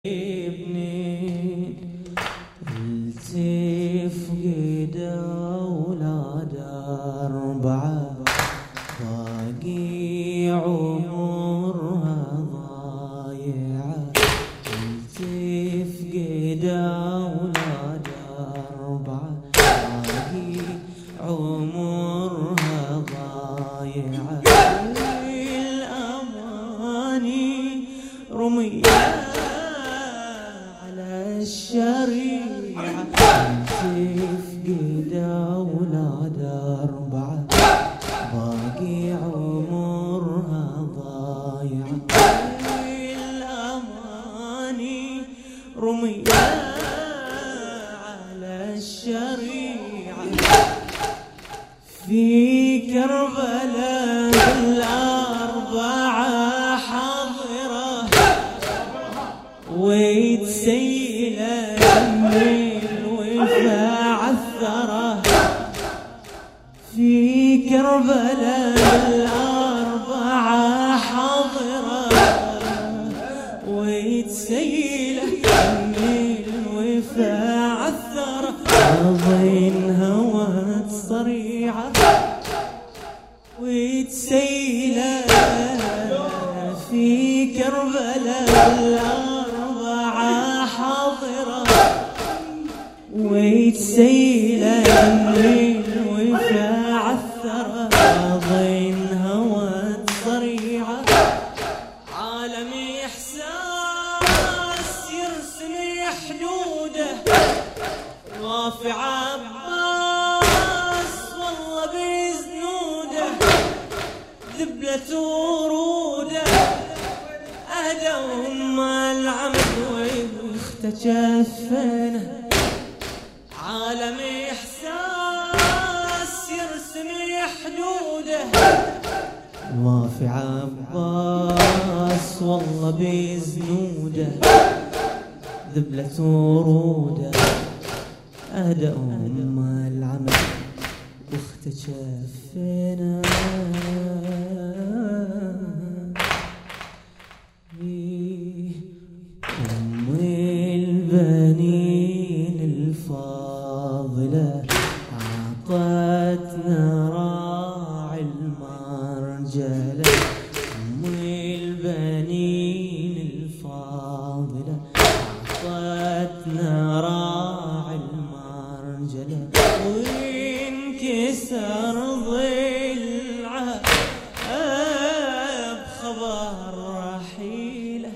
ابني التفقد أولاد أربعة باقي عمرها ضايعة. التفقد أولاد أربعة باقي عمرها ضايعة. الأماني رمية الشريعة تفقد أولاد أربعة باقي عمرها ضايعة. الأماني رمية على الشريعة في كربلاء الأربعة حاضرة ويتسيل الوفا عثرة. في كربلاء الأربعة حاضرة ويتسيل الوفا عثرة. أضين هوات صريعة ويتسيل في كربلاء الأربعة حاضرة ويتسيل الوفا عثرة. ضين هوات صريعة عالم إحساس يرسم حدوده. رافع عباس والله بزنوده ذبلة وروده. أهدوا ما العمد واختشفنا عالم إحساس يرسم حدوده. وافي عباس والله بزنوده ذبلة وروده. أهدوا ما العمد واختشفنا أم البنين الفاضلة عطتنا راعي المرجلة. أم البنين الفاضلة عطتنا راعي المرجلة. وانكسر ضلعها بخبر رحيله.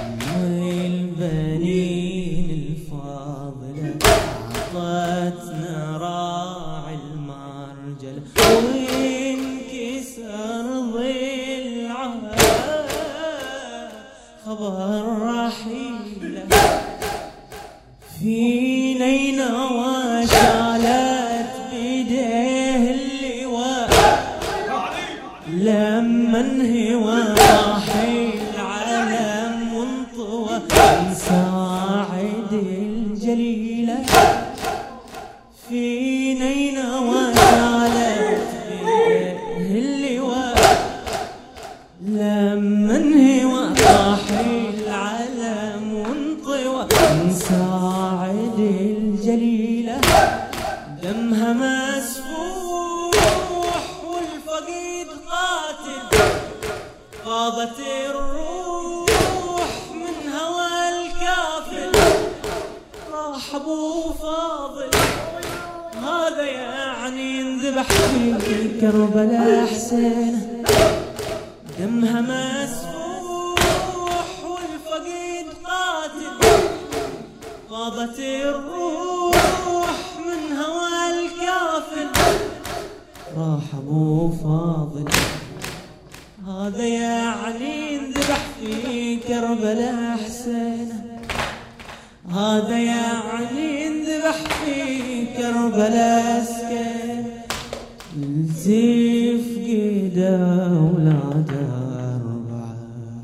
البنين الفاضلة عطتنا راعي المرجلة. وانكسر ضلعها خبر رحيله. في نينوى شالت بيديه اللواء لما انهوى راحل العالم وانطوى نساعد الجليلة. في نينوى شالت بيديه اللواء لما انهوى راحل العالم وانطوى نساعد الجليلة. دمها مسفوح والفقيد قاتل غابت الروح من هوى الكافل. راح ابو فاضل هذا يعني انذبح في كربلاء حسين. دمها مسفوح والفقيد قاتل غابت الروح من هوى الكافل. راح ابو فاضل هذا يعني انذبح في كربلاء حسين. هذا يعني انذبح في كربلاء سكين. التفقد أولاد أربعة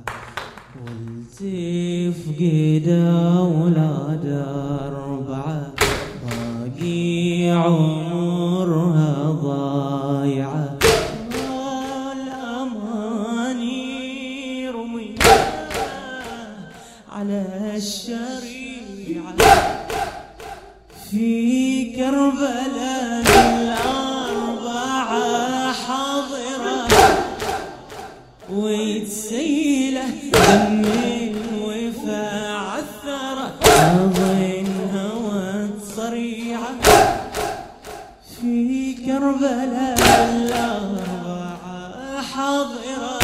والتفقد أولاد أربعة باقي عمرها ضايعة. الأماني رمية على الشام الشريعة في كربلاء الأربعة حاضرة ويتسيله دم الوفا عثرة أظنها وتصريعة في كربلاء الأربعة حاضرة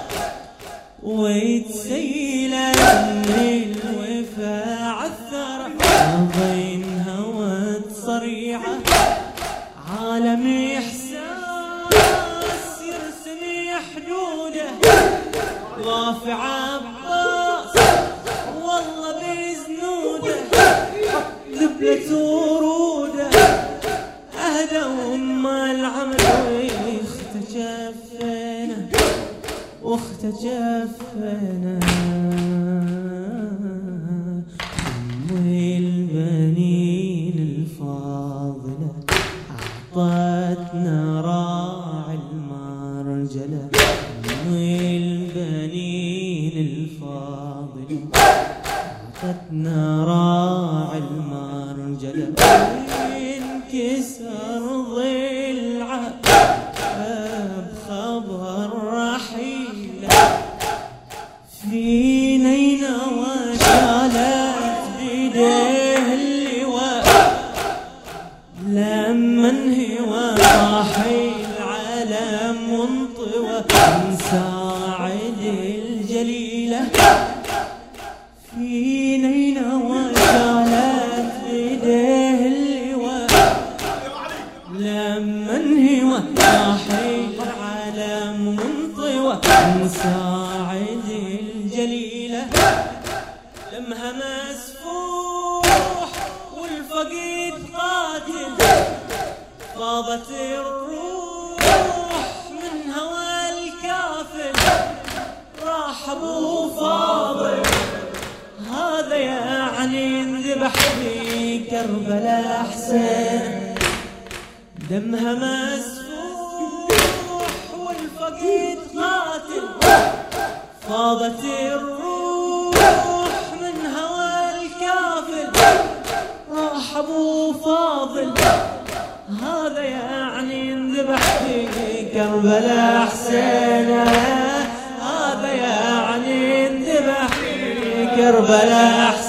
ويتسيله دم الوفا عثرة أظنها وتصريعة عالم إحساس يرسم حدوده ضاف عباس والله بزنوده ذبلة وروده أهدى وما العمل واختجفنا والبنين الفاضلة أعطتنا راعي المرجلة والبنين الفاضلة أعطتنا راعي المرجلة انكسر ضلعه بخبر رحيله في نينوى شالت بيديه اللواء لما انهوى راحل العالم منطوى من ساعد الجليلة في نينوى شالت بيديه اللواء لما انهوى راحل العالم منطوى من ساعد الجليلة لمها مسفوح والفقيد قاتل فاضت الروح من هوى الكافل راح ابو فاضل هذا يعني انذبح في كربلاء حسين دمها مسفوح والفقيد قاتل فاضت الروح من هوى الكافل راح ابو فاضل هذا يعني انذبح في كربلاء حسين هذا يعني انذبح في كربلاء